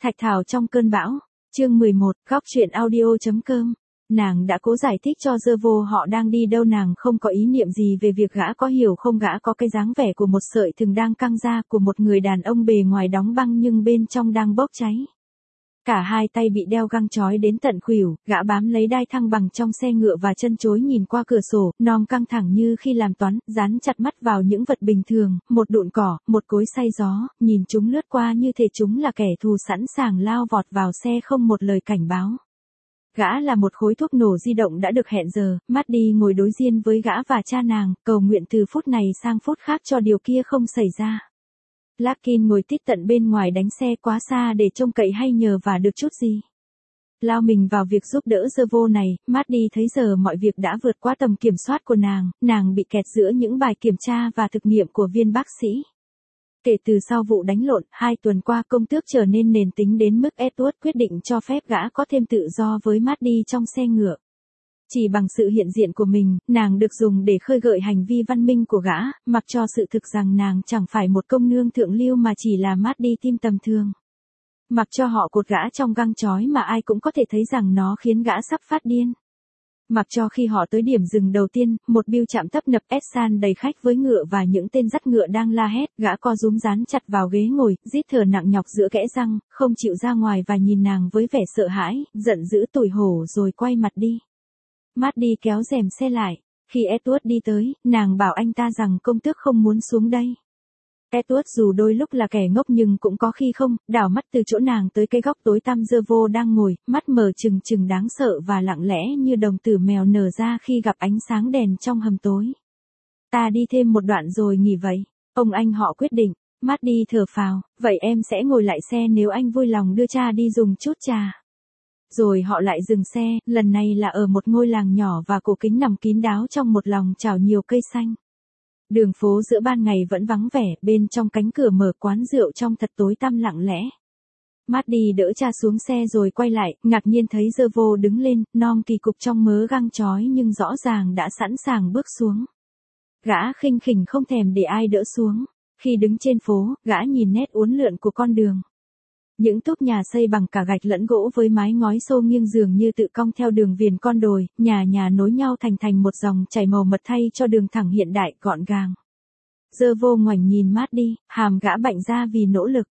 Thạch Thảo trong cơn bão, chương 11, góc truyện audio.com. Nàng đã cố giải thích cho Dơ Vô họ đang đi đâu, nàng không có ý niệm gì về việc gã có hiểu không, gã có cái dáng vẻ của một sợi thừng đang căng ra, của một người đàn ông bề ngoài đóng băng nhưng bên trong đang bốc cháy. Cả hai tay bị đeo găng trói đến tận khuỷu, gã bám lấy đai thăng bằng trong xe ngựa và chân chối nhìn qua cửa sổ, non căng thẳng như khi làm toán, dán chặt mắt vào những vật bình thường, một đụn cỏ, một cối xay gió, nhìn chúng lướt qua như thể chúng là kẻ thù sẵn sàng lao vọt vào xe không một lời cảnh báo. Gã là một khối thuốc nổ di động đã được hẹn giờ, Maddie ngồi đối diện với gã và cha nàng, cầu nguyện từ phút này sang phút khác cho điều kia không xảy ra. Larkin ngồi tít tận bên ngoài đánh xe quá xa để trông cậy hay nhờ vả được chút gì. Lao mình vào việc giúp đỡ Dơ Vô này, Maddie thấy giờ mọi việc đã vượt qua tầm kiểm soát của nàng bị kẹt giữa những bài kiểm tra và thực nghiệm của viên bác sĩ. Kể từ sau vụ đánh lộn, 2 tuần qua công tước trở nên nền tính đến mức Edward quyết định cho phép gã có thêm tự do với Maddie trong xe ngựa. Chỉ bằng sự hiện diện của mình, nàng được dùng để khơi gợi hành vi văn minh của gã, mặc cho sự thực rằng nàng chẳng phải một công nương thượng lưu mà chỉ là Maddie tim tầm thường. Mặc cho họ cột gã trong găng trói mà ai cũng có thể thấy rằng nó khiến gã sắp phát điên. Mặc cho khi họ tới điểm dừng đầu tiên, một biêu trạm tấp nập Essan đầy khách với ngựa và những tên dắt ngựa đang la hét, gã co rúm dán chặt vào ghế ngồi, rít thở nặng nhọc giữa kẽ răng, không chịu ra ngoài và nhìn nàng với vẻ sợ hãi, giận dữ tủi hổ rồi quay mặt đi. Maddie kéo rèm xe lại. Khi Edward đi tới, nàng bảo anh ta rằng công tước không muốn xuống đây. Edward dù đôi lúc là kẻ ngốc nhưng cũng có khi không, đảo mắt từ chỗ nàng tới cái góc tối tăm Dơ Vô đang ngồi, mắt mở trừng trừng đáng sợ và lặng lẽ như đồng tử mèo nở ra khi gặp ánh sáng đèn trong hầm tối. Ta đi thêm một đoạn rồi nghỉ vậy. Ông anh họ quyết định. Maddie thở phào, vậy em sẽ ngồi lại xe nếu anh vui lòng đưa cha đi dùng chút trà. Rồi họ lại dừng xe, lần này là ở một ngôi làng nhỏ và cổ kính nằm kín đáo trong một lòng chảo nhiều cây xanh. Đường phố giữa ban ngày vẫn vắng vẻ, bên trong cánh cửa mở quán rượu trong thật tối tăm lặng lẽ. Maddie đỡ cha xuống xe rồi quay lại, ngạc nhiên thấy Dơ Vô đứng lên, non kỳ cục trong mớ găng trói nhưng rõ ràng đã sẵn sàng bước xuống. Gã khinh khỉnh không thèm để ai đỡ xuống. Khi đứng trên phố, gã nhìn nét uốn lượn của con đường. Những túp nhà xây bằng cả gạch lẫn gỗ với mái ngói xô nghiêng dường như tự cong theo đường viền con đồi, nhà nối nhau thành một dòng chảy màu mật thay cho đường thẳng hiện đại gọn gàng. Dơ Vô ngoảnh nhìn Maddie, hàm gã bạnh ra vì nỗ lực.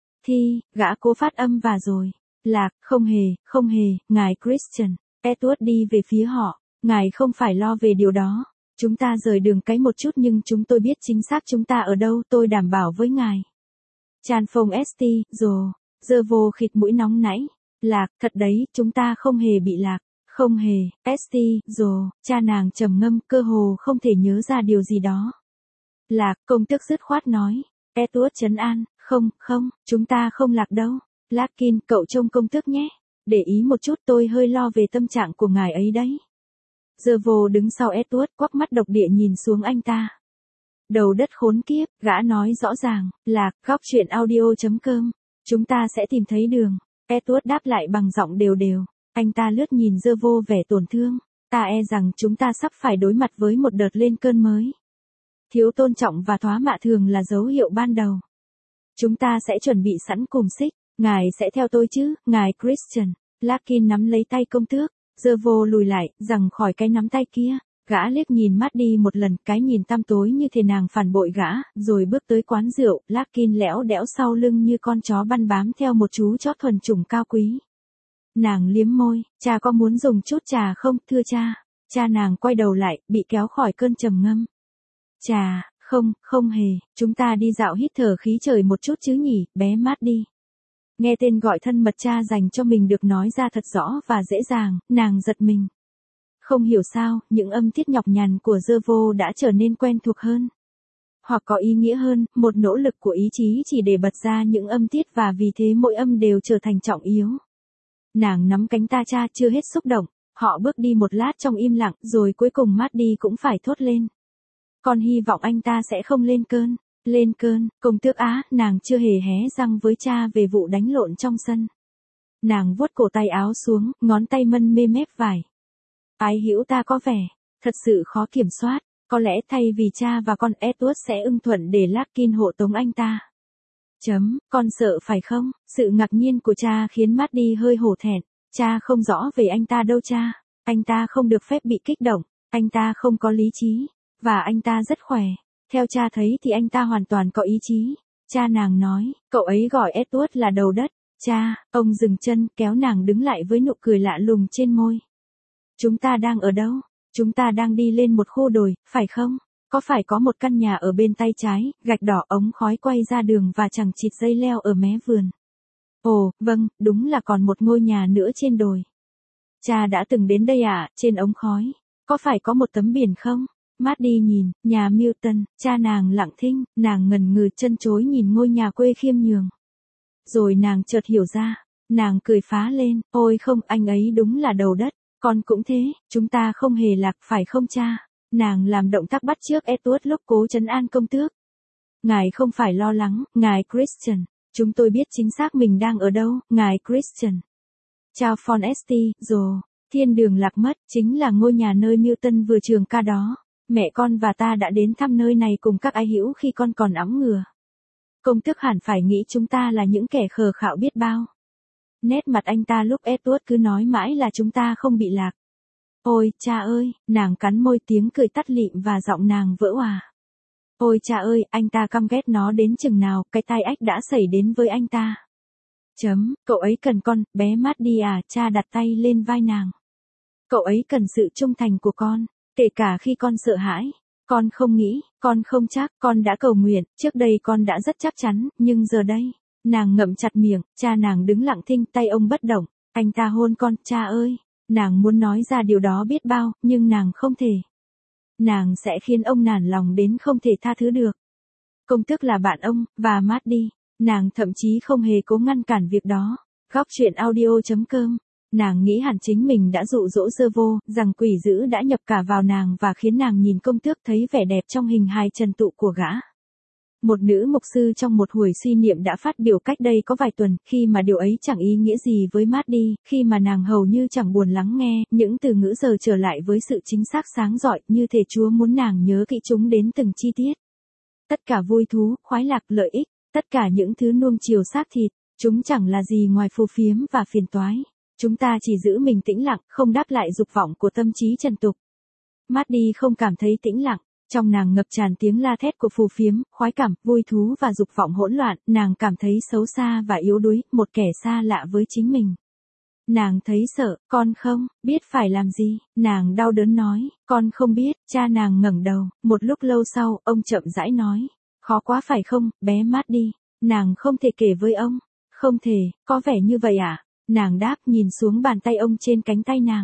Gã cố phát âm và rồi. Lạc, không hề, ngài Christian. Edward đi về phía họ. Ngài không phải lo về điều đó. Chúng ta rời đường cái một chút nhưng chúng tôi biết chính xác chúng ta ở đâu, tôi đảm bảo với ngài. Chan phông st, rồi. Dơ Vô khịt mũi nóng nảy. Lạc, thật đấy, chúng ta không hề bị lạc. Không hề, st, rồi, cha nàng trầm ngâm, cơ hồ không thể nhớ ra điều gì đó. Lạc, công tước dứt khoát nói. Edward trấn an, không, chúng ta không lạc đâu. Larkin, cậu trông công tước nhé. Để ý một chút, tôi hơi lo về tâm trạng của ngài ấy đấy. Dơ Vô đứng sau Edward, quắc mắt độc địa nhìn xuống anh ta. Đầu đất khốn kiếp, gã nói rõ ràng. Lạc, góc truyện audio.com. Chúng ta sẽ tìm thấy đường. Edward đáp lại bằng giọng đều đều. Anh ta lướt nhìn Dơ Vô vẻ tổn thương. Ta e rằng chúng ta sắp phải đối mặt với một đợt lên cơn mới. Thiếu tôn trọng và thoá mạ thường là dấu hiệu ban đầu. Chúng ta sẽ chuẩn bị sẵn cùm xích. Ngài sẽ theo tôi chứ, ngài Christian. Larkin nắm lấy tay công tước. Dơ Vô lùi lại, giằng khỏi cái nắm tay kia. Gã liếc nhìn Maddie một lần, cái nhìn tăm tối như thể nàng phản bội gã, rồi bước tới quán rượu. Larkin lẽo đẽo sau lưng như con chó băn bám theo một chú chó thuần chủng cao quý. Nàng liếm môi, cha có muốn dùng chút trà không, thưa cha? Cha nàng quay đầu lại, bị kéo khỏi cơn trầm ngâm. Trà, không hề, chúng ta đi dạo hít thở khí trời một chút chứ nhỉ, bé Maddie. Nghe tên gọi thân mật cha dành cho mình được nói ra thật rõ và dễ dàng, nàng giật mình. Không hiểu sao, những âm tiết nhọc nhằn của Dơ Vô đã trở nên quen thuộc hơn. Hoặc có ý nghĩa hơn, một nỗ lực của ý chí chỉ để bật ra những âm tiết và vì thế mỗi âm đều trở thành trọng yếu. Nàng nắm cánh ta cha chưa hết xúc động, họ bước đi một lát trong im lặng rồi cuối cùng Maddie cũng phải thốt lên. Con hy vọng anh ta sẽ không lên cơn. Lên cơn, công tước á, nàng chưa hề hé răng với cha về vụ đánh lộn trong sân. Nàng vuốt cổ tay áo xuống, ngón tay mân mê mép vải. Ái hữu ta có vẻ thật sự khó kiểm soát, có lẽ thay vì cha và con Edward sẽ ưng thuận để Larkin hộ tống anh ta. Con sợ phải không? Sự ngạc nhiên của cha khiến Maddie hơi hổ thẹn. Cha không rõ về anh ta đâu cha. Anh ta không được phép bị kích động. Anh ta không có lý trí. Và anh ta rất khỏe. Theo cha thấy thì anh ta hoàn toàn có ý chí. Cha nàng nói, cậu ấy gọi Edward là đầu đất. Cha, ông dừng chân kéo nàng đứng lại với nụ cười lạ lùng trên môi. Chúng ta đang ở đâu? Chúng ta đang đi lên một khu đồi, phải không? Có phải có một căn nhà ở bên tay trái, gạch đỏ ống khói quay ra đường và chẳng chịt dây leo ở mé vườn? Ồ, vâng, đúng là còn một ngôi nhà nữa trên đồi. Cha đã từng đến đây à, trên ống khói. Có phải có một tấm biển không? Maddie nhìn, nhà Milton, cha nàng lặng thinh, nàng ngần ngừ chân chối nhìn ngôi nhà quê khiêm nhường. Rồi nàng chợt hiểu ra, nàng cười phá lên, ôi không, anh ấy đúng là đầu đất, con cũng thế, chúng ta không hề lạc phải không cha? Nàng làm động tác bắt chước Edward lúc cố trấn an công tước. Ngài không phải lo lắng, ngài Christian, chúng tôi biết chính xác mình đang ở đâu, ngài Christian. Chào Fonesti, thiên đường lạc mất, chính là ngôi nhà nơi Milton vừa trường ca đó. Mẹ con và ta đã đến thăm nơi này cùng các ái hữu khi con còn ẵm ngừa. Công tước hẳn phải nghĩ chúng ta là những kẻ khờ khạo biết bao. Nét mặt anh ta lúc Edward cứ nói mãi là chúng ta không bị lạc. Ôi, cha ơi, nàng cắn môi tiếng cười tắt lịm và giọng nàng vỡ òa. Ôi cha ơi, anh ta căm ghét nó đến chừng nào, cái tai ách đã xảy đến với anh ta. Cậu ấy cần con, bé Maddie à, cha đặt tay lên vai nàng. Cậu ấy cần sự trung thành của con, kể cả khi con sợ hãi. Con không nghĩ, con không chắc, con đã cầu nguyện, trước đây con đã rất chắc chắn, nhưng giờ đây, nàng ngậm chặt miệng, cha nàng đứng lặng thinh, tay ông bất động, anh ta hôn con, cha ơi, nàng muốn nói ra điều đó biết bao, nhưng nàng không thể. Nàng sẽ khiến ông nản lòng đến không thể tha thứ được. Công tước là bạn ông, và Maddie, nàng thậm chí không hề cố ngăn cản việc đó. Góc truyện audio.com. Nàng nghĩ hẳn chính mình đã dụ dỗ dơ vô, rằng quỷ dữ đã nhập cả vào nàng và khiến nàng nhìn công tước thấy vẻ đẹp trong hình hài trần tụ của gã. Một nữ mục sư trong một buổi suy niệm đã phát biểu cách đây có vài tuần, khi mà điều ấy chẳng ý nghĩa gì với Maddie, khi mà nàng hầu như chẳng buồn lắng nghe, những từ ngữ giờ trở lại với sự chính xác sáng rọi, như thể Chúa muốn nàng nhớ kỹ chúng đến từng chi tiết. Tất cả vui thú, khoái lạc, lợi ích, tất cả những thứ nuông chiều xác thịt, chúng chẳng là gì ngoài phù phiếm và phiền toái. Chúng ta chỉ giữ mình tĩnh lặng, không đáp lại dục vọng của tâm trí trần tục. Maddie không cảm thấy tĩnh lặng, trong nàng ngập tràn tiếng la thét của phù phiếm, khoái cảm, vui thú và dục vọng hỗn loạn, nàng cảm thấy xấu xa và yếu đuối, một kẻ xa lạ với chính mình. Nàng thấy sợ, con không biết phải làm gì, nàng đau đớn nói, con không biết, cha nàng ngẩng đầu, một lúc lâu sau, ông chậm rãi nói, khó quá phải không, bé Maddie, nàng không thể kể với ông, không thể, có vẻ như vậy à? Nàng đáp nhìn xuống bàn tay ông trên cánh tay nàng.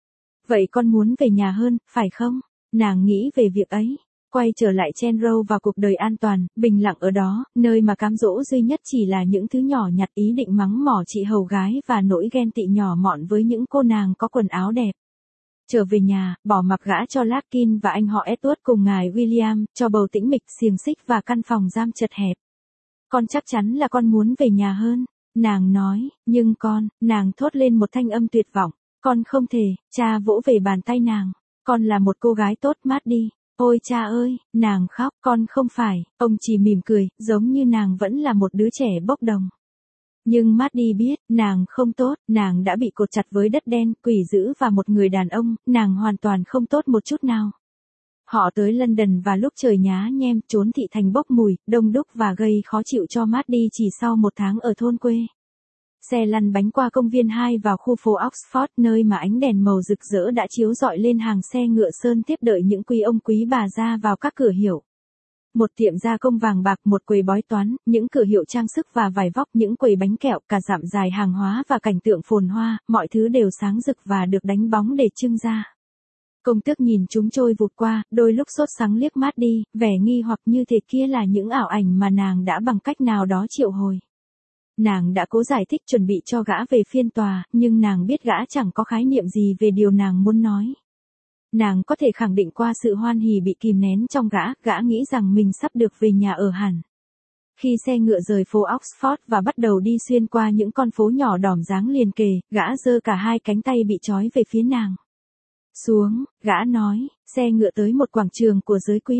Vậy con muốn về nhà hơn, phải không? Nàng nghĩ về việc ấy. Quay trở lại Chenroe và cuộc đời an toàn, bình lặng ở đó, nơi mà cám dỗ duy nhất chỉ là những thứ nhỏ nhặt ý định mắng mỏ chị hầu gái và nỗi ghen tị nhỏ mọn với những cô nàng có quần áo đẹp. Trở về nhà, bỏ mặc gã cho Larkin và anh họ Edward cùng ngài William, cho bầu tĩnh mịch xiềng xích và căn phòng giam chật hẹp. Con chắc chắn là con muốn về nhà hơn. Nàng nói, nhưng con, nàng thốt lên một thanh âm tuyệt vọng, con không thể, cha vỗ về bàn tay nàng, con là một cô gái tốt Maddie, ôi cha ơi, nàng khóc, con không phải, ông chỉ mỉm cười, giống như nàng vẫn là một đứa trẻ bốc đồng. Nhưng Maddie biết, nàng không tốt, nàng đã bị cột chặt với đất đen, quỷ dữ và một người đàn ông, nàng hoàn toàn không tốt một chút nào. Họ tới London và lúc trời nhá nhem, trốn thị thành bốc mùi, đông đúc và gây khó chịu cho Maddie chỉ sau một tháng ở thôn quê. Xe lăn bánh qua công viên 2 vào khu phố Oxford, nơi mà ánh đèn màu rực rỡ đã chiếu rọi lên hàng xe ngựa sơn tiếp đợi những quý ông quý bà ra vào các cửa hiệu. Một tiệm gia công vàng bạc, một quầy bói toán, những cửa hiệu trang sức và vải vóc, những quầy bánh kẹo, cả dặm dài hàng hóa và cảnh tượng phồn hoa, mọi thứ đều sáng rực và được đánh bóng để trưng ra. Công tước nhìn chúng trôi vụt qua, đôi lúc sốt sắng liếc Maddie, vẻ nghi hoặc như thể kia là những ảo ảnh mà nàng đã bằng cách nào đó triệu hồi. Nàng đã cố giải thích chuẩn bị cho gã về phiên tòa, nhưng nàng biết gã chẳng có khái niệm gì về điều nàng muốn nói. Nàng có thể khẳng định qua sự hoan hỉ bị kìm nén trong gã nghĩ rằng mình sắp được về nhà ở hẳn. Khi xe ngựa rời phố Oxford và bắt đầu đi xuyên qua những con phố nhỏ đỏm dáng liền kề, gã giơ cả hai cánh tay bị trói về phía nàng. Xuống, gã nói, xe ngựa tới một quảng trường của giới quý tộc.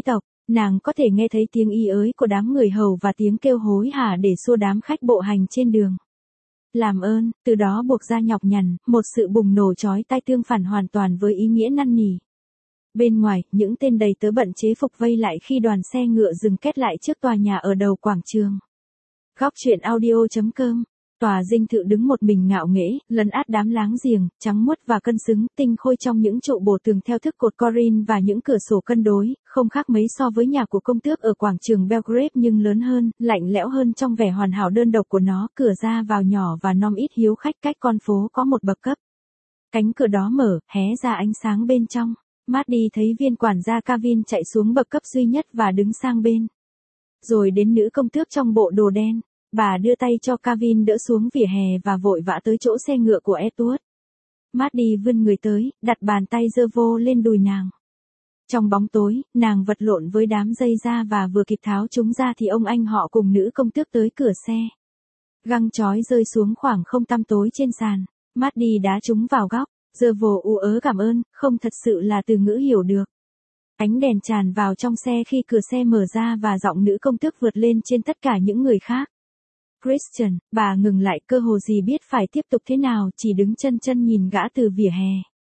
Nàng có thể nghe thấy tiếng y ới của đám người hầu và tiếng kêu hối hả để xua đám khách bộ hành trên đường. Làm ơn, từ đó buộc ra nhọc nhằn, một sự bùng nổ chói tai tương phản hoàn toàn với ý nghĩa năn nỉ. Bên ngoài, những tên đầy tớ bận chế phục vây lại khi đoàn xe ngựa dừng két lại trước tòa nhà ở đầu quảng trường. Góc truyện audio.com. Tòa dinh thự đứng một mình ngạo nghễ, lấn át đám láng giềng, trắng muốt và cân xứng, tinh khôi trong những trụ bổ tường theo thức cột Corin và những cửa sổ cân đối, không khác mấy so với nhà của công tước ở quảng trường Belgrade nhưng lớn hơn, lạnh lẽo hơn trong vẻ hoàn hảo đơn độc của nó, cửa ra vào nhỏ và nom ít hiếu khách cách con phố có một bậc cấp. Cánh cửa đó mở, hé ra ánh sáng bên trong. Maddie thấy viên quản gia Kavin chạy xuống bậc cấp duy nhất và đứng sang bên. Rồi đến nữ công tước trong bộ đồ đen. Bà đưa tay cho Kavin đỡ xuống vỉa hè và vội vã tới chỗ xe ngựa của Edward. Maddie vươn người tới, đặt bàn tay giơ vô lên đùi nàng. Trong bóng tối, nàng vật lộn với đám dây da và vừa kịp tháo chúng ra thì ông anh họ cùng nữ công tước tới cửa xe. Găng chói rơi xuống khoảng không tăm tối trên sàn. Maddie đá chúng vào góc. Giơ vô ú ớ cảm ơn, không thật sự là từ ngữ hiểu được. Ánh đèn tràn vào trong xe khi cửa xe mở ra và giọng nữ công tước vượt lên trên tất cả những người khác. Christian, bà ngừng lại cơ hồ gì biết phải tiếp tục thế nào, chỉ đứng chân chân nhìn gã từ vỉa hè.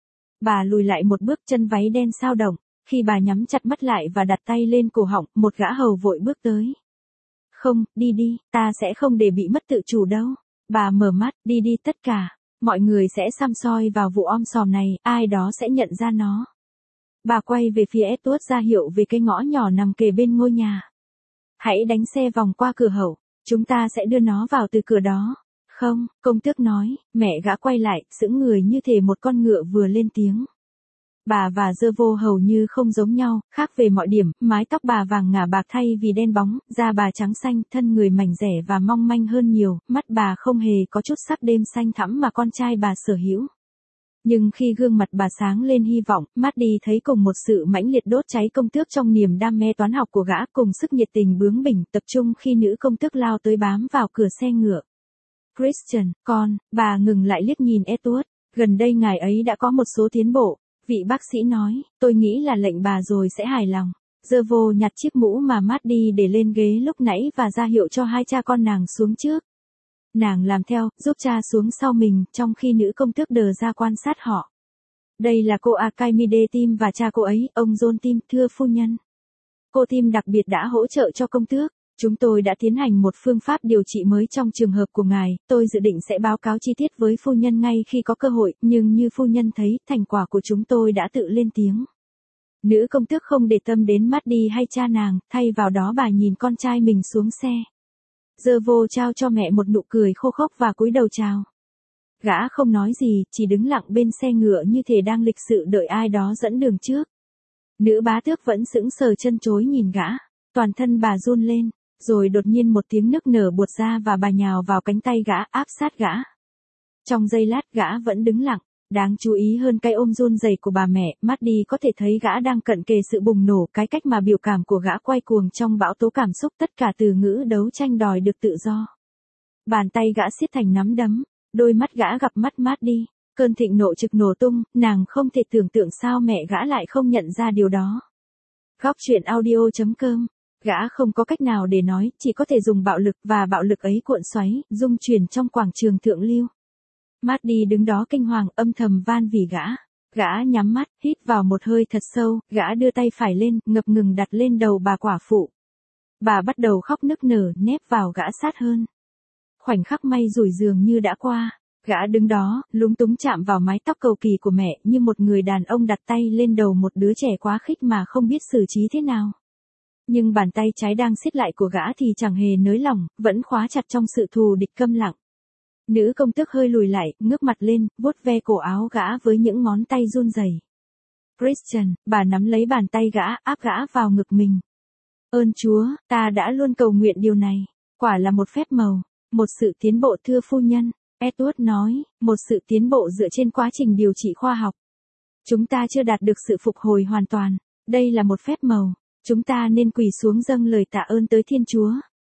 Bà lùi lại một bước, chân váy đen sao động, khi bà nhắm chặt mắt lại và đặt tay lên cổ họng, một gã hầu vội bước tới. Không, đi đi, ta sẽ không để bị mất tự chủ đâu. Bà mở mắt, đi đi tất cả. Mọi người sẽ săm soi vào vụ om sòm này, ai đó sẽ nhận ra nó. Bà quay về phía Edward ra hiệu về cái ngõ nhỏ nằm kề bên ngôi nhà. Hãy đánh xe vòng qua cửa hậu, chúng ta sẽ đưa nó vào từ cửa đó. Không, công tước nói, mẹ gã quay lại, sững người như thể một con ngựa vừa lên tiếng. Bà và dơ vô hầu như không giống nhau, khác về mọi điểm, mái tóc bà vàng ngả bạc thay vì đen bóng, da bà trắng xanh, thân người mảnh rẻ và mong manh hơn nhiều, mắt bà không hề có chút sắc đêm xanh thẳm mà con trai bà sở hữu. Nhưng khi gương mặt bà sáng lên hy vọng, Maddie thấy cùng một sự mãnh liệt đốt cháy công tước trong niềm đam mê toán học của gã cùng sức nhiệt tình bướng bỉnh tập trung khi nữ công tước lao tới bám vào cửa xe ngựa. Christian, con, bà ngừng lại liếc nhìn Edward, gần đây ngài ấy đã có một số tiến bộ. Vị bác sĩ nói, tôi nghĩ là lệnh bà rồi sẽ hài lòng. Giơ vô nhặt chiếc mũ mà Maddie để lên ghế lúc nãy và ra hiệu cho hai cha con nàng xuống trước. Nàng làm theo, giúp cha xuống sau mình, trong khi nữ công tước đờ ra quan sát họ. Đây là cô Archimede Tim và cha cô ấy, ông John Tim, thưa phu nhân. Cô Tim đặc biệt đã hỗ trợ cho công tước. Chúng tôi đã tiến hành một phương pháp điều trị mới trong trường hợp của ngài, tôi dự định sẽ báo cáo chi tiết với phu nhân ngay khi có cơ hội, nhưng như phu nhân thấy, thành quả của chúng tôi đã tự lên tiếng. Nữ công tước không để tâm đến Maddie hay cha nàng, thay vào đó bà nhìn con trai mình xuống xe. Giơ vô trao cho mẹ một nụ cười khô khốc và cúi đầu chào. Gã không nói gì, chỉ đứng lặng bên xe ngựa như thể đang lịch sự đợi ai đó dẫn đường trước. Nữ bá tước vẫn sững sờ chân chối nhìn gã, toàn thân bà run lên. Rồi đột nhiên một tiếng nức nở buột ra và bà nhào vào cánh tay gã, áp sát gã. Trong giây lát gã vẫn đứng lặng, đáng chú ý hơn cái ôm run rẩy của bà mẹ, Maddie có thể thấy gã đang cận kề sự bùng nổ, cái cách mà biểu cảm của gã quay cuồng trong bão tố cảm xúc, tất cả từ ngữ đấu tranh đòi được tự do. Bàn tay gã siết thành nắm đấm, đôi mắt gã gặp mắt Maddie, cơn thịnh nộ trực nổ tung, nàng không thể tưởng tượng sao mẹ gã lại không nhận ra điều đó. Góc truyện audio.com. Gã không có cách nào để nói, chỉ có thể dùng bạo lực và bạo lực ấy cuộn xoáy, dung chuyển trong quảng trường thượng lưu. Maddie đứng đó kinh hoàng, âm thầm van vì gã. Gã nhắm mắt, hít vào một hơi thật sâu, gã đưa tay phải lên, ngập ngừng đặt lên đầu bà quả phụ. Bà bắt đầu khóc nức nở, nép vào gã sát hơn. Khoảnh khắc may rủi dường như đã qua. Gã đứng đó, lúng túng chạm vào mái tóc cầu kỳ của mẹ như một người đàn ông đặt tay lên đầu một đứa trẻ quá khích mà không biết xử trí thế nào. Nhưng bàn tay trái đang siết lại của gã thì chẳng hề nới lỏng, vẫn khóa chặt trong sự thù địch câm lặng. Nữ công tước hơi lùi lại, ngước mặt lên, vuốt ve cổ áo gã với những ngón tay run rẩy. Christian, bà nắm lấy bàn tay gã, áp gã vào ngực mình. Ơn Chúa, ta đã luôn cầu nguyện điều này. Quả là một phép màu, một sự tiến bộ thưa phu nhân. Edward nói, một sự tiến bộ dựa trên quá trình điều trị khoa học. Chúng ta chưa đạt được sự phục hồi hoàn toàn. Đây là một phép màu. Chúng ta nên quỳ xuống dâng lời tạ ơn tới Thiên Chúa.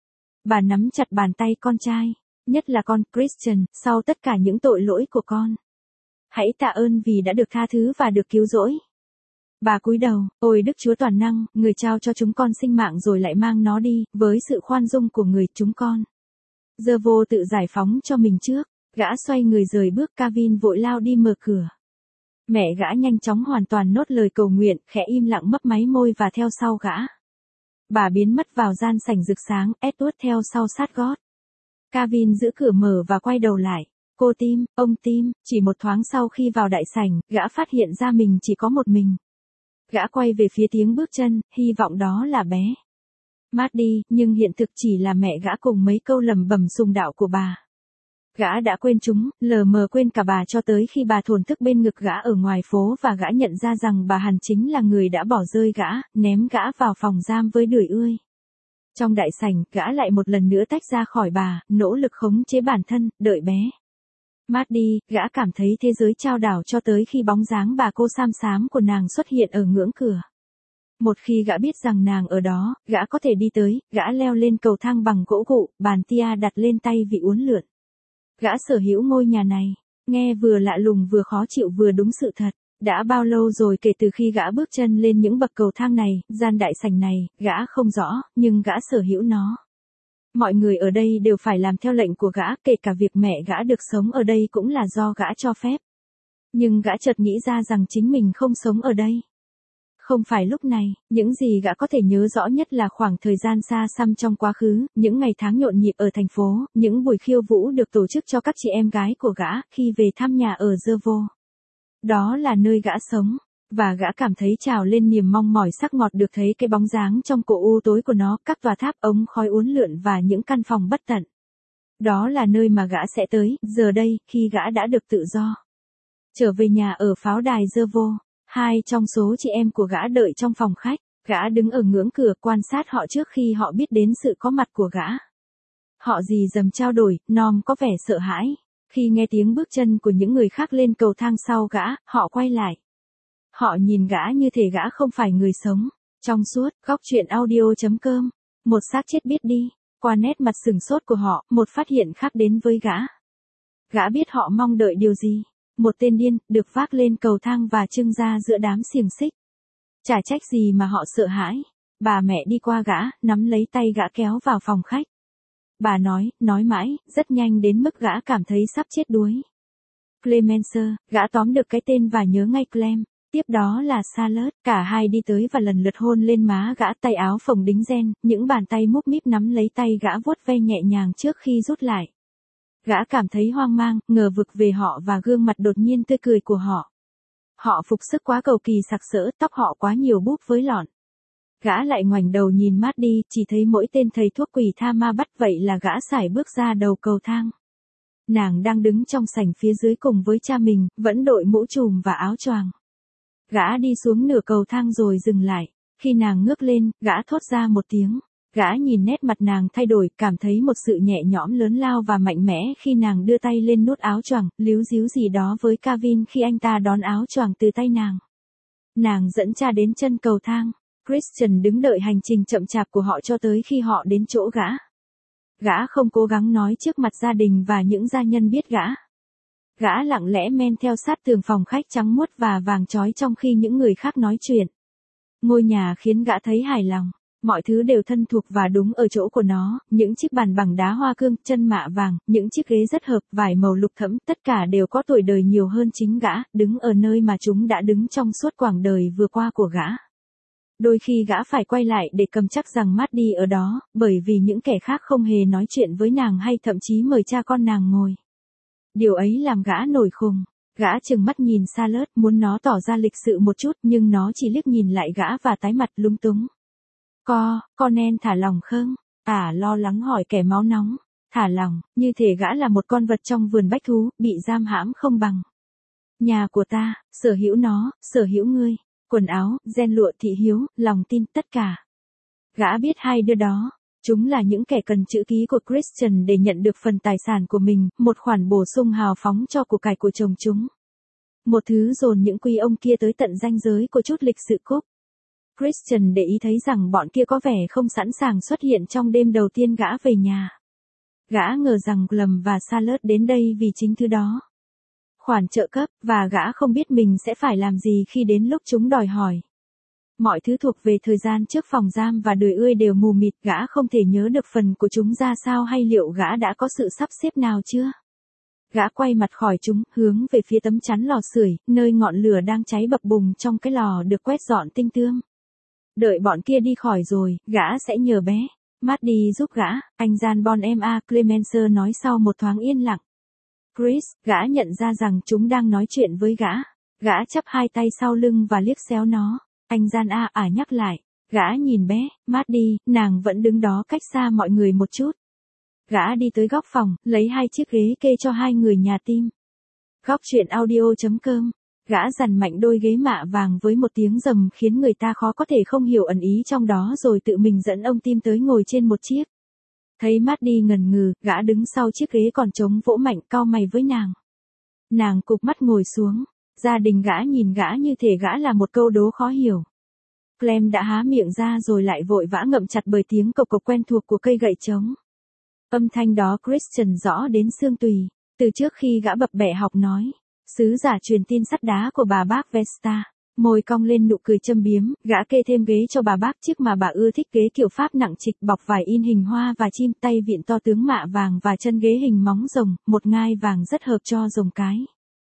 Bà nắm chặt bàn tay con trai, nhất là con Christian, sau tất cả những tội lỗi của con. Hãy tạ ơn vì đã được tha thứ và được cứu rỗi. Bà cúi đầu, ôi Đức Chúa toàn năng, người trao cho chúng con sinh mạng rồi lại mang nó đi, với sự khoan dung của người chúng con. Giờ vô tự giải phóng cho mình trước, gã xoay người rời bước, Kevin vội lao đi mở cửa. Mẹ gã nhanh chóng hoàn toàn nốt lời cầu nguyện, khẽ im lặng mấp máy môi và theo sau gã. Bà biến mất vào gian sảnh rực sáng, Edward theo sau sát gót. Kevin giữ cửa mở và quay đầu lại. Cô Tim, ông Tim, chỉ một thoáng sau khi vào đại sảnh, gã phát hiện ra mình chỉ có một mình. Gã quay về phía tiếng bước chân, hy vọng đó là bé Maddie, nhưng hiện thực chỉ là mẹ gã cùng mấy câu lẩm bẩm sùng đạo của bà. Gã đã quên chúng, lờ mờ quên cả bà cho tới khi bà thổn thức bên ngực gã ở ngoài phố và gã nhận ra rằng bà Hàn chính là người đã bỏ rơi gã, ném gã vào phòng giam với đuổi ươi. Trong đại sảnh, gã lại một lần nữa tách ra khỏi bà, nỗ lực khống chế bản thân, đợi bé Maddie, gã cảm thấy thế giới chao đảo cho tới khi bóng dáng bà cô xám xám của nàng xuất hiện ở ngưỡng cửa. Một khi gã biết rằng nàng ở đó, gã có thể đi tới, gã leo lên cầu thang bằng gỗ gụ, bàn tia đặt lên tay vị uốn lượn. Gã sở hữu ngôi nhà này, nghe vừa lạ lùng vừa khó chịu vừa đúng sự thật. Đã bao lâu rồi kể từ khi gã bước chân lên những bậc cầu thang này, gian đại sảnh này, gã không rõ, nhưng gã sở hữu nó. Mọi người ở đây đều phải làm theo lệnh của gã, kể cả việc mẹ gã được sống ở đây cũng là do gã cho phép. Nhưng gã chợt nghĩ ra rằng chính mình không sống ở đây. Không phải lúc này, những gì gã có thể nhớ rõ nhất là khoảng thời gian xa xăm trong quá khứ, những ngày tháng nhộn nhịp ở thành phố, những buổi khiêu vũ được tổ chức cho các chị em gái của gã khi về thăm nhà ở Jervo. Đó là nơi gã sống, và gã cảm thấy trào lên niềm mong mỏi sắc ngọt được thấy cái bóng dáng trong cổ u tối của nó, các tòa tháp ống khói uốn lượn và những căn phòng bất tận. Đó là nơi mà gã sẽ tới, giờ đây, khi gã đã được tự do. Trở về nhà ở pháo đài Jervo. Hai trong số chị em của gã đợi trong phòng khách, gã đứng ở ngưỡng cửa quan sát họ trước khi họ biết đến sự có mặt của gã. Họ rì rầm trao đổi, Norm có vẻ sợ hãi. Khi nghe tiếng bước chân của những người khác lên cầu thang sau gã, họ quay lại. Họ nhìn gã như thể gã không phải người sống. Trong suốt, góc truyện audio.com, một xác chết biết đi. Qua nét mặt sừng sốt của họ, một phát hiện khác đến với gã. Gã biết họ mong đợi điều gì. Một tên điên, được vác lên cầu thang và trưng ra giữa đám xiềng xích. Chả trách gì mà họ sợ hãi. Bà mẹ đi qua gã, nắm lấy tay gã kéo vào phòng khách. Bà nói mãi, rất nhanh đến mức gã cảm thấy sắp chết đuối. Clemence, gã tóm được cái tên và nhớ ngay Clem. Tiếp đó là Charlotte, cả hai đi tới và lần lượt hôn lên má gã, tay áo phồng đính ren, những bàn tay múp míp nắm lấy tay gã vuốt ve nhẹ nhàng trước khi rút lại. Gã cảm thấy hoang mang, ngờ vực về họ và gương mặt đột nhiên tươi cười của họ. Họ phục sức quá cầu kỳ sặc sỡ, tóc họ quá nhiều búp với lọn. Gã lại ngoảnh đầu nhìn Maddie, chỉ thấy mỗi tên thầy thuốc quỷ tha ma bắt, vậy là gã sải bước ra đầu cầu thang. Nàng đang đứng trong sảnh phía dưới cùng với cha mình, vẫn đội mũ trùm và áo choàng. Gã đi xuống nửa cầu thang rồi dừng lại. Khi nàng ngước lên, gã thốt ra một tiếng. Gã nhìn nét mặt nàng thay đổi, cảm thấy một sự nhẹ nhõm lớn lao và mạnh mẽ khi nàng đưa tay lên nút áo choàng, líu díu gì đó với Kevin khi anh ta đón áo choàng từ tay nàng. Nàng dẫn cha đến chân cầu thang. Christian đứng đợi hành trình chậm chạp của họ cho tới khi họ đến chỗ gã. Gã không cố gắng nói trước mặt gia đình và những gia nhân biết gã. Gã lặng lẽ men theo sát tường phòng khách trắng muốt và vàng chói trong khi những người khác nói chuyện. Ngôi nhà khiến gã thấy hài lòng. Mọi thứ đều thân thuộc và đúng ở chỗ của nó, những chiếc bàn bằng đá hoa cương, chân mạ vàng, những chiếc ghế rất hợp, vải màu lục thẫm, tất cả đều có tuổi đời nhiều hơn chính gã, đứng ở nơi mà chúng đã đứng trong suốt quãng đời vừa qua của gã. Đôi khi gã phải quay lại để cầm chắc rằng Maddie ở đó, bởi vì những kẻ khác không hề nói chuyện với nàng hay thậm chí mời cha con nàng ngồi. Điều ấy làm gã nổi khùng. Gã trừng mắt nhìn Charlotte, muốn nó tỏ ra lịch sự một chút, nhưng nó chỉ liếc nhìn lại gã và tái mặt lúng túng. Con nên thả lòng không? Lo lắng hỏi kẻ máu nóng. Thả lòng, như thể gã là một con vật trong vườn bách thú, bị giam hãm không bằng. Nhà của ta, sở hữu nó, sở hữu ngươi. Quần áo, ren lụa thị hiếu, lòng tin, tất cả. Gã biết hai đứa đó. Chúng là những kẻ cần chữ ký của Christian để nhận được phần tài sản của mình, một khoản bổ sung hào phóng cho của cải của chồng chúng. Một thứ dồn những quy ông kia tới tận ranh giới của chút lịch sự cúc. Christian để ý thấy rằng bọn kia có vẻ không sẵn sàng xuất hiện trong đêm đầu tiên gã về nhà. Gã ngờ rằng Clem và Charlotte đến đây vì chính thứ đó. Khoản trợ cấp, và gã không biết mình sẽ phải làm gì khi đến lúc chúng đòi hỏi. Mọi thứ thuộc về thời gian trước phòng giam và đười ươi đều mù mịt, gã không thể nhớ được phần của chúng ra sao hay liệu gã đã có sự sắp xếp nào chưa. Gã quay mặt khỏi chúng, hướng về phía tấm chắn lò sưởi, nơi ngọn lửa đang cháy bập bùng trong cái lò được quét dọn tinh tươm. Đợi bọn kia đi khỏi rồi, gã sẽ nhờ bé Maddie giúp gã, anh Jan Bon Emma Clemencer nói sau một thoáng yên lặng. Chris, gã nhận ra rằng chúng đang nói chuyện với gã. Gã chắp hai tay sau lưng và liếc xéo nó. Anh Jan nhắc lại. Gã nhìn bé Maddie, nàng vẫn đứng đó cách xa mọi người một chút. Gã đi tới góc phòng, lấy hai chiếc ghế kê cho hai người nhà tim. Góc chuyện audio.com. Gã dằn mạnh đôi ghế mạ vàng với một tiếng rầm khiến người ta khó có thể không hiểu ẩn ý trong đó rồi tự mình dẫn ông Tim tới ngồi trên một chiếc. Thấy Maddie ngần ngừ, gã đứng sau chiếc ghế còn trống vỗ mạnh cau mày với nàng. Nàng cụp mắt ngồi xuống. Gia đình gã nhìn gã như thể gã là một câu đố khó hiểu. Clem đã há miệng ra rồi lại vội vã ngậm chặt bởi tiếng cộc cộc quen thuộc của cây gậy trống. Âm thanh đó Christian rõ đến xương tùy. Từ trước khi gã bập bẹ học nói. Sứ giả truyền tin sắt đá của bà bác Vesta. Môi cong lên nụ cười châm biếm, gã kê thêm ghế cho bà bác chiếc mà bà ưa thích, ghế kiểu Pháp nặng trịch bọc vải in hình hoa và chim, tay vịn to tướng mạ vàng và chân ghế hình móng rồng, một ngai vàng rất hợp cho rồng cái.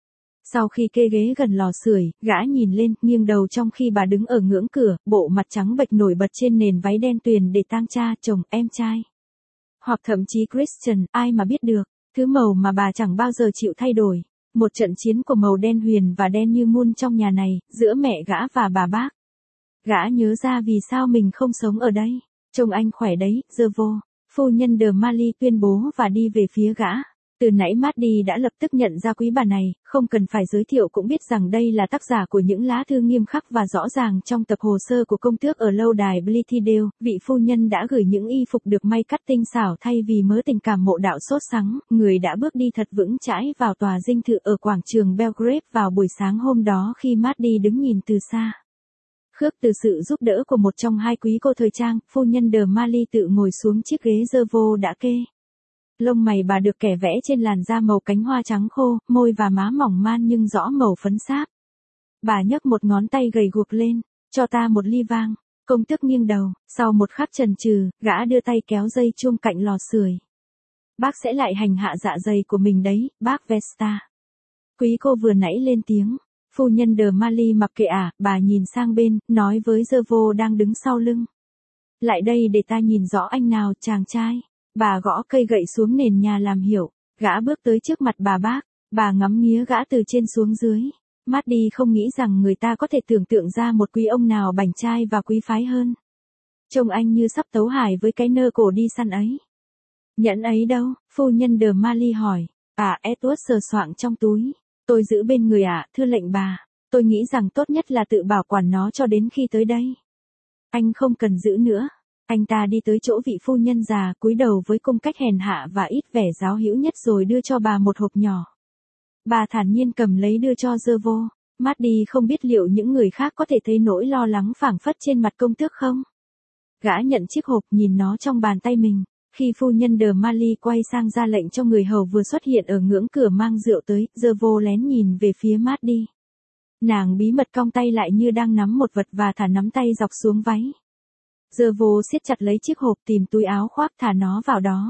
Sau khi kê ghế gần lò sưởi, gã nhìn lên, nghiêng đầu trong khi bà đứng ở ngưỡng cửa, bộ mặt trắng bệch nổi bật trên nền váy đen tuyền để tang cha, chồng, em trai. Hoặc thậm chí Christian, ai mà biết được, thứ màu mà bà chẳng bao giờ chịu thay đổi. Một trận chiến của màu đen huyền và đen như mun trong nhà này, giữa mẹ gã và bà bác. Gã nhớ ra vì sao mình không sống ở đây. Trông anh khỏe đấy, Servo. Phu nhân de Marly tuyên bố và đi về phía gã. Từ nãy Maddie đã lập tức nhận ra quý bà này, không cần phải giới thiệu cũng biết rằng đây là tác giả của những lá thư nghiêm khắc và rõ ràng trong tập hồ sơ của công tước ở lâu đài Blithedale. Vị phu nhân đã gửi những y phục được may cắt tinh xảo thay vì mớ tình cảm mộ đạo sốt sắng, người đã bước đi thật vững chãi vào tòa dinh thự ở quảng trường Belgrave vào buổi sáng hôm đó khi Maddie đứng nhìn từ xa. Khước từ sự giúp đỡ của một trong hai quý cô thời trang, phu nhân de Marly tự ngồi xuống chiếc ghế Servo đã kê. Lông mày bà được kẻ vẽ trên làn da màu cánh hoa trắng khô, môi và má mỏng man nhưng rõ màu phấn sáp. Bà nhấc một ngón tay gầy guộc lên, cho ta một ly vang. Công tước nghiêng đầu, sau một khắc chần chừ, gã đưa tay kéo dây chuông cạnh lò sưởi. Bác sẽ lại hành hạ dạ dày của mình đấy, bác Vesta. Quý cô vừa nãy lên tiếng. Phu nhân de Marly mặc kệ bà nhìn sang bên, nói với Servo đang đứng sau lưng. Lại đây để ta nhìn rõ anh nào, chàng trai. Bà gõ cây gậy xuống nền nhà làm hiểu. Gã bước tới trước mặt bà bác. Bà ngắm nghía gã từ trên xuống dưới. Maddie không nghĩ rằng người ta có thể tưởng tượng ra một quý ông nào bảnh trai và quý phái hơn. Trông anh như sắp tấu hài với cái nơ cổ đi săn ấy. Nhẫn ấy đâu? Phu nhân de Marly hỏi. Edward sờ soạng trong túi. Tôi giữ bên người thưa lệnh bà. Tôi nghĩ rằng tốt nhất là tự bảo quản nó cho đến khi tới đây. Anh không cần giữ nữa. Anh ta đi tới chỗ vị phu nhân già, cúi đầu với cung cách hèn hạ và ít vẻ giáo hữu nhất rồi đưa cho bà một hộp nhỏ. Bà thản nhiên cầm lấy đưa cho Servo. Maddie không biết liệu những người khác có thể thấy nỗi lo lắng phảng phất trên mặt công tước không. Gã nhận chiếc hộp, nhìn nó trong bàn tay mình. Khi phu nhân de Marly quay sang ra lệnh cho người hầu vừa xuất hiện ở ngưỡng cửa mang rượu tới, Servo lén nhìn về phía Maddie. Nàng bí mật cong tay lại như đang nắm một vật và thả nắm tay dọc xuống váy. Servo siết chặt lấy chiếc hộp, tìm túi áo khoác, thả nó vào đó.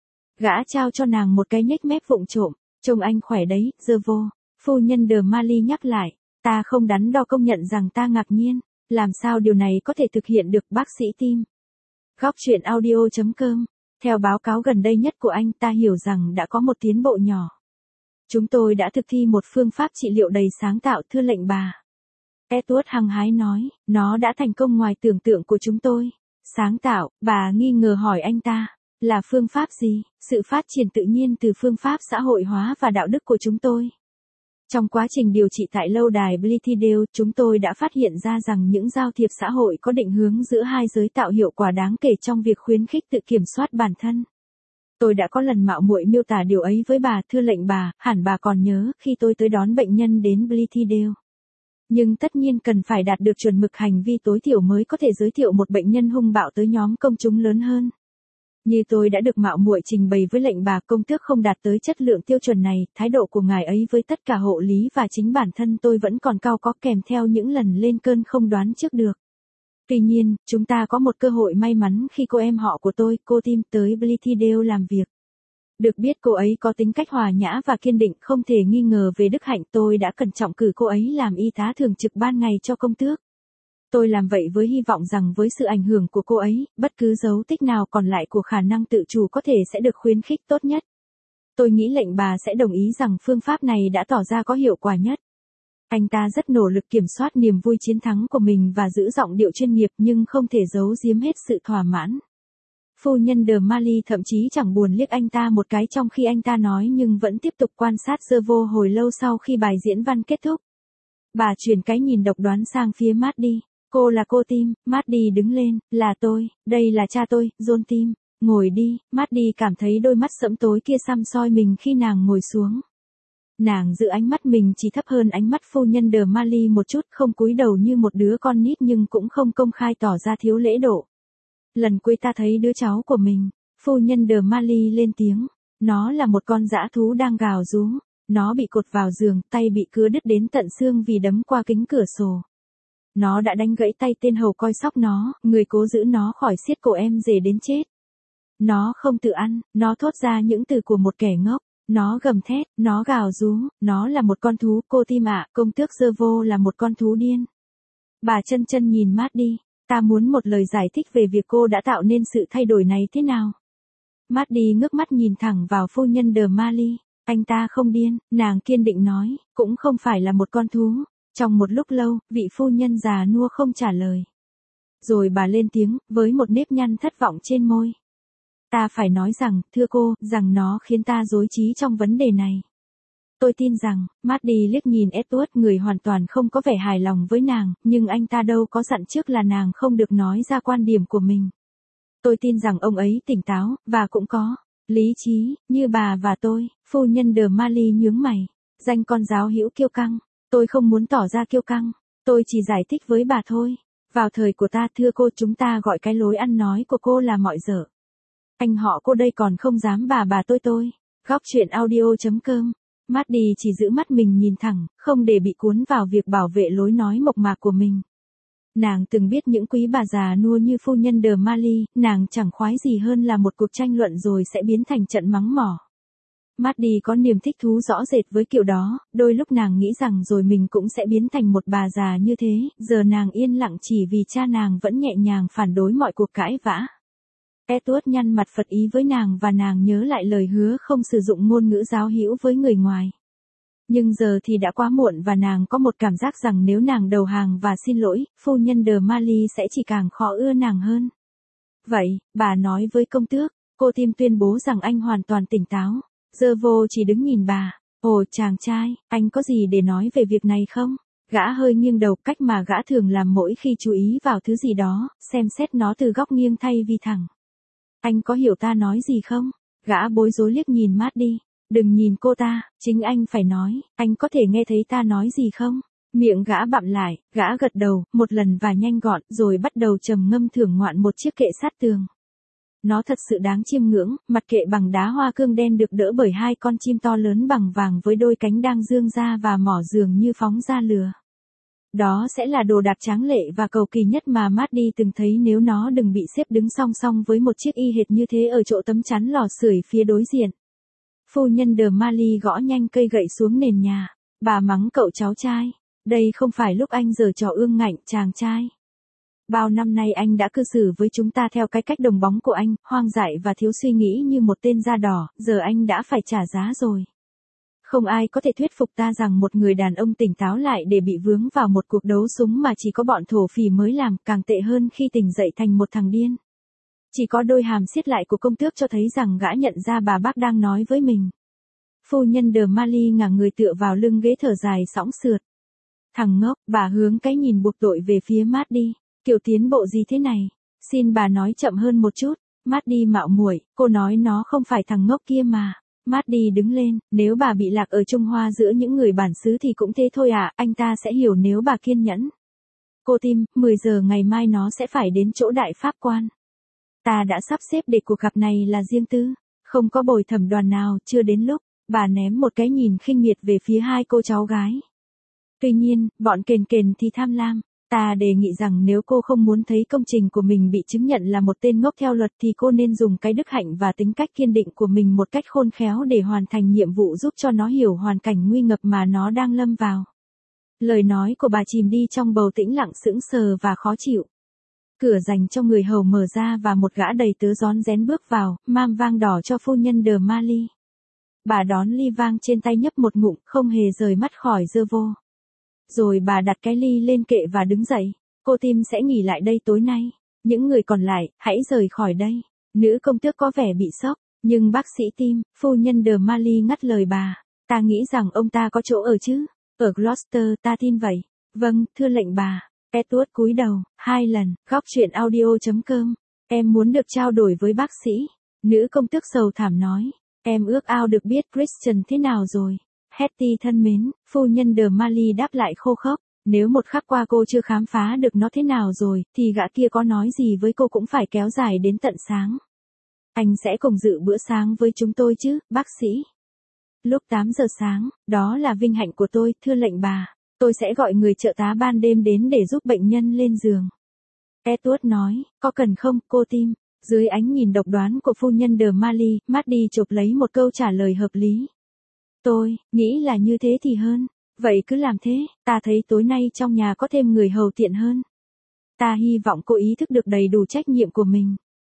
Gã trao cho nàng một cái nhếch mép vụng trộm. Trông anh khỏe đấy, Servo. Phu nhân de Marly nhắc lại. Ta không đắn đo công nhận rằng ta ngạc nhiên. Làm sao điều này có thể thực hiện được, bác sĩ Tim? Góc chuyện audio.com. Theo báo cáo gần đây nhất của anh, ta hiểu rằng đã có một tiến bộ nhỏ. Chúng tôi đã thực thi một phương pháp trị liệu đầy sáng tạo, thưa lệnh bà. Edward hăng hái nói, nó đã thành công ngoài tưởng tượng của chúng tôi. Sáng tạo, bà nghi ngờ hỏi anh ta, là phương pháp gì? Sự phát triển tự nhiên từ phương pháp xã hội hóa và đạo đức của chúng tôi. Trong quá trình điều trị tại lâu đài Blithedale, chúng tôi đã phát hiện ra rằng những giao thiệp xã hội có định hướng giữa hai giới tạo hiệu quả đáng kể trong việc khuyến khích tự kiểm soát bản thân. Tôi đã có lần mạo muội miêu tả điều ấy với bà, thưa lệnh bà, hẳn bà còn nhớ khi tôi tới đón bệnh nhân đến Blithedale. Nhưng tất nhiên cần phải đạt được chuẩn mực hành vi tối thiểu mới có thể giới thiệu một bệnh nhân hung bạo tới nhóm công chúng lớn hơn. Như tôi đã được mạo muội trình bày với lệnh bà, công tước không đạt tới chất lượng tiêu chuẩn này, thái độ của ngài ấy với tất cả hộ lý và chính bản thân tôi vẫn còn cau có, kèm theo những lần lên cơn không đoán trước được. Tuy nhiên, chúng ta có một cơ hội may mắn khi cô em họ của tôi, cô Tim, tới Blithedale làm việc. Được biết cô ấy có tính cách hòa nhã và kiên định, không thể nghi ngờ về đức hạnh. Tôi đã cẩn trọng cử cô ấy làm y tá thường trực ban ngày cho công tước. Tôi làm vậy với hy vọng rằng với sự ảnh hưởng của cô ấy, bất cứ dấu tích nào còn lại của khả năng tự chủ có thể sẽ được khuyến khích tốt nhất. Tôi nghĩ lệnh bà sẽ đồng ý rằng phương pháp này đã tỏ ra có hiệu quả nhất. Anh ta rất nỗ lực kiểm soát niềm vui chiến thắng của mình và giữ giọng điệu chuyên nghiệp nhưng không thể giấu giếm hết sự thỏa mãn. Phu nhân de Marly thậm chí chẳng buồn liếc anh ta một cái trong khi anh ta nói nhưng vẫn tiếp tục quan sát Servo hồi lâu sau khi bài diễn văn kết thúc. Bà chuyển cái nhìn độc đoán sang phía Maddie. Cô là cô Tim. Maddie đứng lên, là tôi, đây là cha tôi, John Tim. Ngồi đi. Maddie cảm thấy đôi mắt sẫm tối kia săm soi mình khi nàng ngồi xuống. Nàng giữ ánh mắt mình chỉ thấp hơn ánh mắt phu nhân de Marly một chút, không cúi đầu như một đứa con nít nhưng cũng không công khai tỏ ra thiếu lễ độ. Lần cuối ta thấy đứa cháu của mình, phu nhân de Marly lên tiếng. Nó là một con dã thú đang gào rú. Nó bị cột vào giường, tay bị cứa đứt đến tận xương vì đấm qua kính cửa sổ. Nó đã đánh gãy tay tên hầu coi sóc nó, người cố giữ nó khỏi siết cổ em rể đến chết. Nó không tự ăn, nó thốt ra những từ của một kẻ ngốc. Nó gầm thét, nó gào rú, nó là một con thú, cô Tim ạ, công tước Servo là một con thú điên. Bà chân chân nhìn Maddie, ta muốn một lời giải thích về việc cô đã tạo nên sự thay đổi này thế nào. Maddie ngước mắt nhìn thẳng vào phu nhân de Marly. Anh ta không điên, nàng kiên định nói, cũng không phải là một con thú. Trong một lúc lâu, vị phu nhân già nua không trả lời. Rồi bà lên tiếng, với một nếp nhăn thất vọng trên môi. Ta phải nói rằng, thưa cô, rằng nó khiến ta rối trí trong vấn đề này. Tôi tin rằng, Maddie liếc nhìn Edward, người hoàn toàn không có vẻ hài lòng với nàng, nhưng anh ta đâu có dặn trước là nàng không được nói ra quan điểm của mình. Tôi tin rằng ông ấy tỉnh táo, và cũng có lý trí, như bà và tôi. Phu nhân de Marly nhướng mày. Danh con giáo hữu kiêu căng. Tôi không muốn tỏ ra kiêu căng. Tôi chỉ giải thích với bà thôi. Vào thời của ta, thưa cô, chúng ta gọi cái lối ăn nói của cô là mọi dở. Anh họ cô đây còn không dám bà tôi. Góc truyện audio.com. Maddie chỉ giữ mắt mình nhìn thẳng, không để bị cuốn vào việc bảo vệ lối nói mộc mạc của mình. Nàng từng biết những quý bà già nua như phu nhân de Marly, nàng chẳng khoái gì hơn là một cuộc tranh luận rồi sẽ biến thành trận mắng mỏ. Maddie có niềm thích thú rõ rệt với kiểu đó, đôi lúc nàng nghĩ rằng rồi mình cũng sẽ biến thành một bà già như thế, giờ nàng yên lặng chỉ vì cha nàng vẫn nhẹ nhàng phản đối mọi cuộc cãi vã. Edward nhăn mặt phật ý với nàng và nàng nhớ lại lời hứa không sử dụng ngôn ngữ giáo hữu với người ngoài. Nhưng giờ thì đã quá muộn và nàng có một cảm giác rằng nếu nàng đầu hàng và xin lỗi, phu nhân de Marly sẽ chỉ càng khó ưa nàng hơn. Vậy, bà nói với công tước, cô Tim tuyên bố rằng anh hoàn toàn tỉnh táo. Servo chỉ đứng nhìn bà. Ồ chàng trai, anh có gì để nói về việc này không? Gã hơi nghiêng đầu, cách mà gã thường làm mỗi khi chú ý vào thứ gì đó, xem xét nó từ góc nghiêng thay vì thẳng. Anh có hiểu ta nói gì không? Gã bối rối liếc nhìn Maddie. Đừng nhìn cô ta, chính anh phải nói, anh có thể nghe thấy ta nói gì không? Miệng gã bặm lại, gã gật đầu, một lần và nhanh gọn, rồi bắt đầu trầm ngâm thưởng ngoạn một chiếc kệ sát tường. Nó thật sự đáng chiêm ngưỡng, mặt kệ bằng đá hoa cương đen được đỡ bởi hai con chim to lớn bằng vàng với đôi cánh đang dương ra và mỏ dường như phóng ra lửa. Đó sẽ là đồ đạc tráng lệ và cầu kỳ nhất mà Maddie từng thấy nếu nó đừng bị xếp đứng song song với một chiếc y hệt như thế ở chỗ tấm chắn lò sưởi phía đối diện. Phu nhân de Marly gõ nhanh cây gậy xuống nền nhà. Bà mắng cậu cháu trai. Đây không phải lúc anh giở trò ương ngạnh, chàng trai. Bao năm nay anh đã cư xử với chúng ta theo cái cách đồng bóng của anh, hoang dại và thiếu suy nghĩ như một tên da đỏ, giờ anh đã phải trả giá rồi. Không ai có thể thuyết phục ta rằng một người đàn ông tỉnh táo lại để bị vướng vào một cuộc đấu súng mà chỉ có bọn thổ phỉ mới làm, càng tệ hơn khi tỉnh dậy thành một thằng điên. Chỉ có đôi hàm siết lại của công tước cho thấy rằng gã nhận ra bà bác đang nói với mình. Phu nhân de Marly ngả người tựa vào lưng ghế thở dài sõng sượt. Thằng ngốc, bà hướng cái nhìn buộc tội về phía Maddie. Kiểu tiến bộ gì thế này? Xin bà nói chậm hơn một chút. Maddie mạo muội, cô nói nó không phải thằng ngốc kia mà. Maddie đứng lên, nếu bà bị lạc ở Trung Hoa giữa những người bản xứ thì cũng thế thôi à, anh ta sẽ hiểu nếu bà kiên nhẫn. Cô Tim, 10 giờ ngày mai nó sẽ phải đến chỗ đại pháp quan. Ta đã sắp xếp để cuộc gặp này là riêng tư, không có bồi thẩm đoàn nào, chưa đến lúc. Bà ném một cái nhìn khinh miệt về phía hai cô cháu gái. Tuy nhiên, bọn kền kền thì tham lam. Ta đề nghị rằng nếu cô không muốn thấy công trình của mình bị chứng nhận là một tên ngốc theo luật thì cô nên dùng cái đức hạnh và tính cách kiên định của mình một cách khôn khéo để hoàn thành nhiệm vụ giúp cho nó hiểu hoàn cảnh nguy ngập mà nó đang lâm vào. Lời nói của bà chìm đi trong bầu tĩnh lặng sững sờ và khó chịu. Cửa dành cho người hầu mở ra và một gã đầy tớ rón rén bước vào, mam vang đỏ cho phu nhân de Marly. Bà đón ly vang trên tay nhấp một ngụm, không hề rời mắt khỏi Dervaux. Rồi bà đặt cái ly lên kệ và đứng dậy. Cô Tim sẽ nghỉ lại đây tối nay. Những người còn lại, hãy rời khỏi đây. Nữ công tước có vẻ bị sốc, nhưng bác sĩ Tim, phu nhân de Marly ngắt lời bà. Ta nghĩ rằng ông ta có chỗ ở chứ. Ở Gloucester, ta tin vậy. Vâng, thưa lệnh bà. Edward cúi đầu, 2 lần, góc truyện audio.com. Em muốn được trao đổi với bác sĩ. Nữ công tước sầu thảm nói. Em ước ao được biết Christian thế nào rồi. Hetty thân mến, phu nhân de Marly đáp lại khô khốc. Nếu một khắc qua cô chưa khám phá được nó thế nào rồi, thì gã kia có nói gì với cô cũng phải kéo dài đến tận sáng. Anh sẽ cùng dự bữa sáng với chúng tôi chứ, bác sĩ. Lúc 8 giờ sáng, đó là vinh hạnh của tôi, thưa lệnh bà. Tôi sẽ gọi người trợ tá ban đêm đến để giúp bệnh nhân lên giường. Edward nói, có cần không, cô Tim? Dưới ánh nhìn độc đoán của phu nhân de Marly, Maddie chộp lấy một câu trả lời hợp lý. Tôi nghĩ là như thế thì hơn. Vậy cứ làm thế, ta thấy tối nay trong nhà có thêm người hầu tiện hơn. Ta hy vọng cô ý thức được đầy đủ trách nhiệm của mình.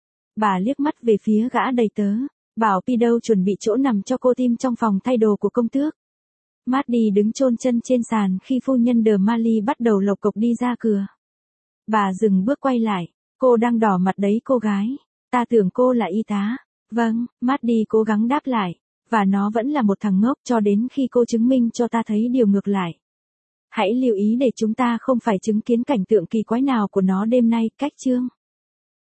Bà liếc mắt về phía gã đầy tớ, bảo Pido chuẩn bị chỗ nằm cho cô Tim trong phòng thay đồ của công tước. Maddie đứng chôn chân trên sàn khi phu nhân de Marly bắt đầu lộc cộc đi ra cửa. Bà dừng bước quay lại, cô đang đỏ mặt đấy cô gái. Ta tưởng cô là y tá. Vâng, Maddie cố gắng đáp lại. Và nó vẫn là một thằng ngốc cho đến khi cô chứng minh cho ta thấy điều ngược lại. Hãy lưu ý để chúng ta không phải chứng kiến cảnh tượng kỳ quái nào của nó đêm nay, cách chương.